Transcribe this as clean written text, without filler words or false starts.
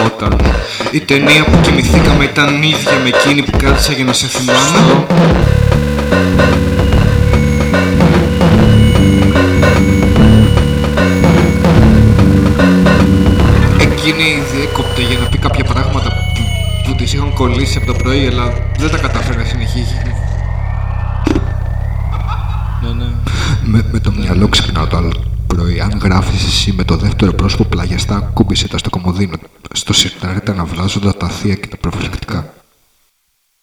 Όταν η ταινία που κοιμηθήκαμε ήταν ίδια με εκείνη που κράτησα για να σε θυμάμαι. Εκείνη διέκοπτε για να πει κάποια πράγματα που της είχαν κολλήσει από το πρωί, αλλά δεν τα κατάφερε να συνεχίσει. Με το μυαλό ξυπνάω το άλλο πρωί. Αν γράφεις εσύ με το δεύτερο πρόσωπο πλαγιαστά, ακούμπησε τα στο κομμωδίνο. Στο σιρτάρι τα αναβλάζοντα τα θεία και τα προφυλακτικά.